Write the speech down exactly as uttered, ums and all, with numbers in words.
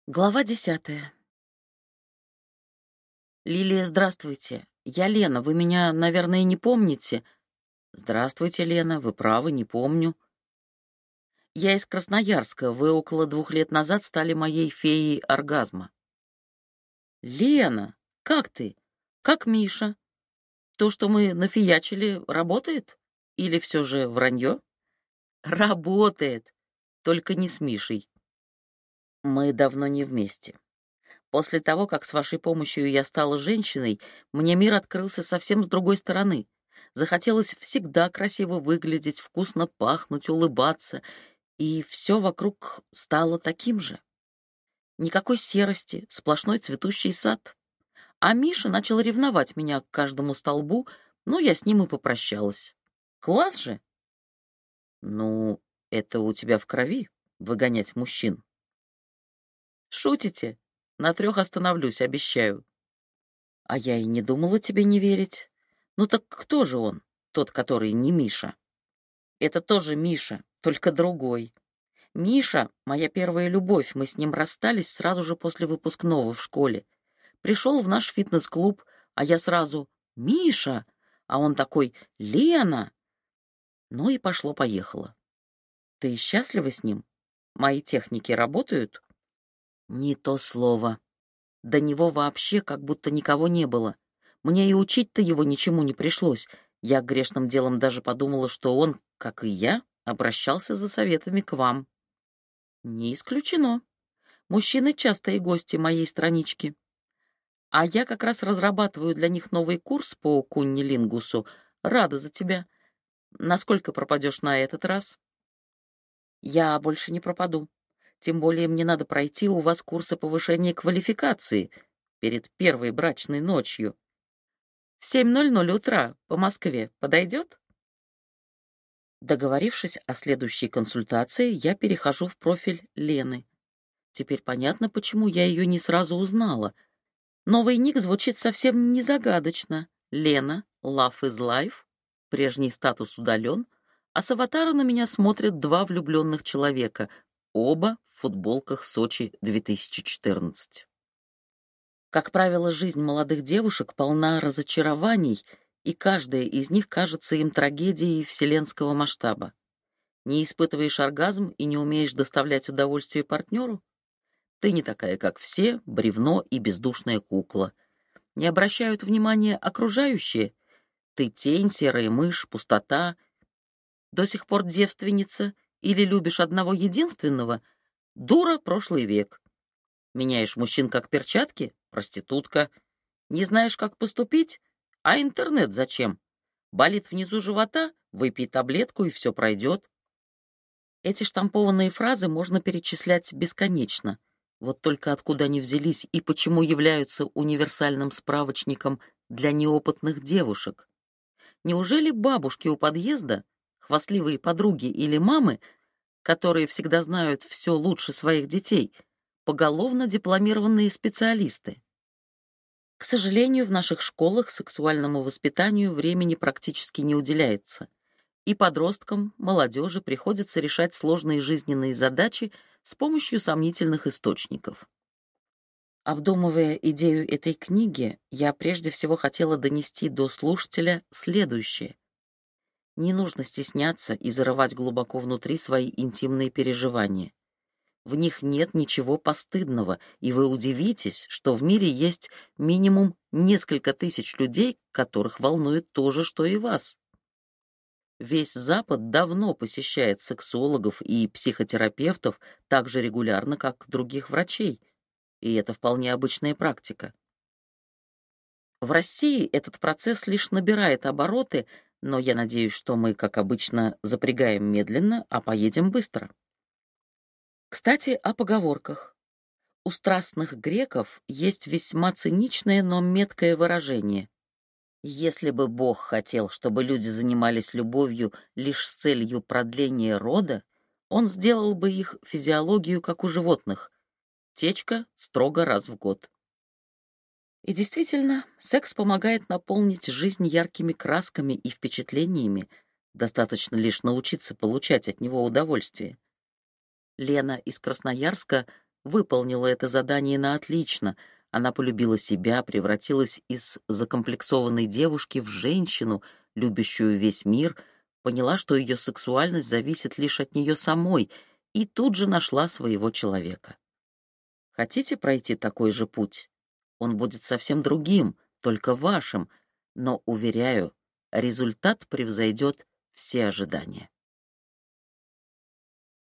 Глава десятая. Лилия, здравствуйте. Я Лена. Вы меня, наверное, не помните. Здравствуйте, Лена. Вы правы, не помню. Я из Красноярска. Вы около двух лет назад стали моей феей оргазма. Лена, как ты? Как Миша? То, что мы нафиячили, работает? Или все же вранье? Работает. Только не с Мишей. Мы давно не вместе. После того, как с вашей помощью я стала женщиной, мне мир открылся совсем с другой стороны. Захотелось всегда красиво выглядеть, вкусно пахнуть, улыбаться, и все вокруг стало таким же. Никакой серости, сплошной цветущий сад. А Миша начал ревновать меня к каждому столбу, но я с ним и попрощалась. Класс же! Ну, это у тебя в крови — выгонять мужчин. Шутите? На трех остановлюсь, обещаю. А я и не думала тебе не верить. Ну так кто же он, тот, который не Миша? Это тоже Миша, только другой. Миша — моя первая любовь, мы с ним расстались сразу же после выпускного в школе. Пришел в наш фитнес-клуб, а я сразу «Миша!», а он такой «Лена!». Ну и пошло-поехало. Ты счастлива с ним? Мои техники работают? Не то слово. До него вообще как будто никого не было. Мне и учить-то его ничему не пришлось. Я грешным делом даже подумала, что он, как и я, обращался за советами к вам. Не исключено. Мужчины частые гости моей странички. А я как раз разрабатываю для них новый курс по куннилингусу. Рада за тебя. Насколько пропадешь на этот раз? Я больше не пропаду. Тем более мне надо пройти у вас курсы повышения квалификации перед первой брачной ночью. В семь ноль ноль утра по Москве подойдет? Договорившись о следующей консультации, я перехожу в профиль Лены. Теперь понятно, почему я ее не сразу узнала. Новый ник звучит совсем не загадочно. Лена, Love is Life, прежний статус удален, а с аватара на меня смотрят два влюбленных человека, оба в футболках Сочи две тысячи четырнадцать. Как правило, жизнь молодых девушек полна разочарований, и каждая из них кажется им трагедией вселенского масштаба. Не испытываешь оргазм и не умеешь доставлять удовольствие партнеру? Ты не такая, как все, бревно и бездушная кукла. Не обращают внимания окружающие? Ты тень, серая мышь, пустота. До сих пор девственница или любишь одного единственного? Дура, прошлый век. Меняешь мужчин как перчатки? Проститутка. Не знаешь, как поступить? А интернет зачем? Болит внизу живота? Выпей таблетку, и все пройдет. Эти штампованные фразы можно перечислять бесконечно. Вот только откуда они взялись и почему являются универсальным справочником для неопытных девушек? Неужели бабушки у подъезда, хвастливые подруги или мамы, которые всегда знают все лучше своих детей, поголовно дипломированные специалисты? К сожалению, в наших школах сексуальному воспитанию времени практически не уделяется, и подросткам, молодежи приходится решать сложные жизненные задачи с помощью сомнительных источников. Обдумывая идею этой книги, я прежде всего хотела донести до слушателя следующее. Не нужно стесняться и зарывать глубоко внутри свои интимные переживания. В них нет ничего постыдного, и вы удивитесь, что в мире есть минимум несколько тысяч людей, которых волнует то же, что и вас. Весь Запад давно посещает сексологов и психотерапевтов так же регулярно, как других врачей, и это вполне обычная практика. В России этот процесс лишь набирает обороты, но я надеюсь, что мы, как обычно, запрягаем медленно, а поедем быстро. Кстати, о поговорках. У страстных греков есть весьма циничное, но меткое выражение. Если бы Бог хотел, чтобы люди занимались любовью лишь с целью продления рода, он сделал бы их физиологию, как у животных. Течка строго раз в год. И действительно, секс помогает наполнить жизнь яркими красками и впечатлениями. Достаточно лишь научиться получать от него удовольствие. Лена из Красноярска выполнила это задание на отлично. Она полюбила себя, превратилась из закомплексованной девушки в женщину, любящую весь мир, поняла, что ее сексуальность зависит лишь от нее самой, и тут же нашла своего человека. Хотите пройти такой же путь? Он будет совсем другим, только вашим, но, уверяю, результат превзойдет все ожидания.